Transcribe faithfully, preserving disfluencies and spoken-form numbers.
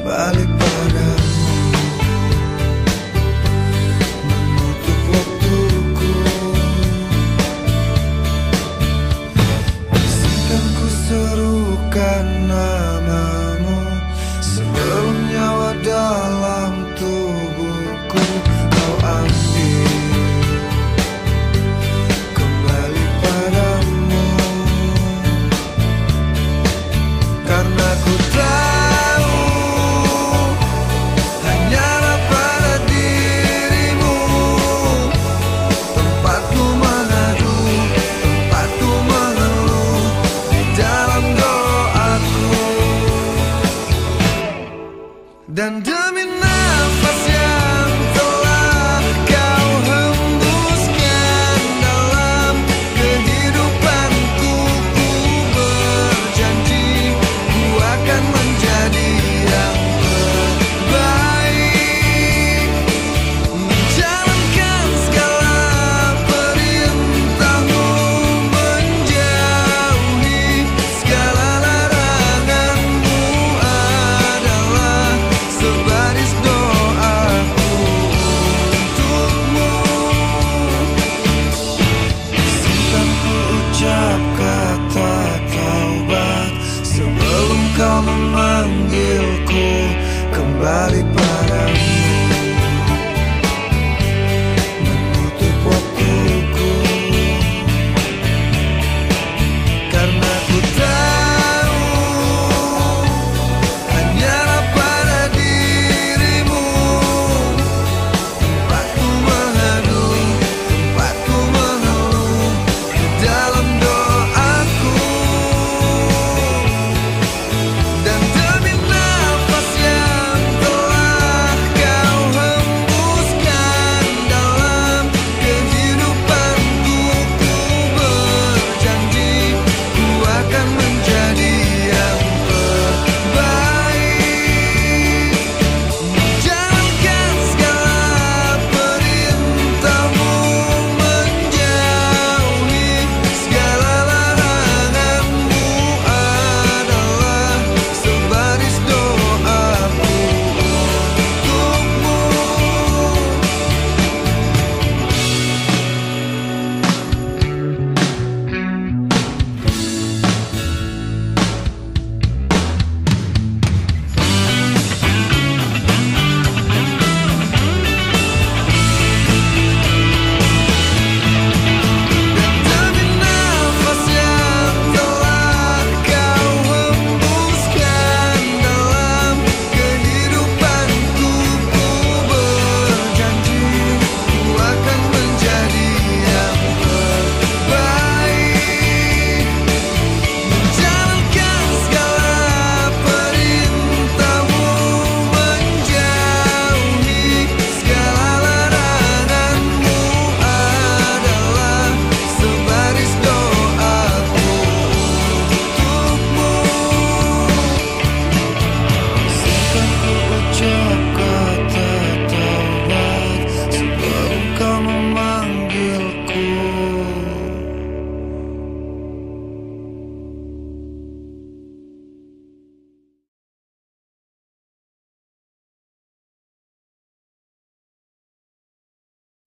kembali padamu, menutup waktuku. Izinkan ku serukan namamu sebelum nyawa dalam tubuhku kau ambil kembali padamu. Karena ku tahu hanyalah pada dirimu tempatku mengadu, tempatku mengeluh di dalam doaku. Dan demi nafas yang telah kau hembuskan dalam kehidupanku, ku berjanji ku akan menjadi yang terbaik, menjalankan segala perintahmu, menjauhi segala laranganmu adalah sebaris doaku untukmu. Izinkan ku ucap kata taubat sebelum kau memanggilku kembali padamu.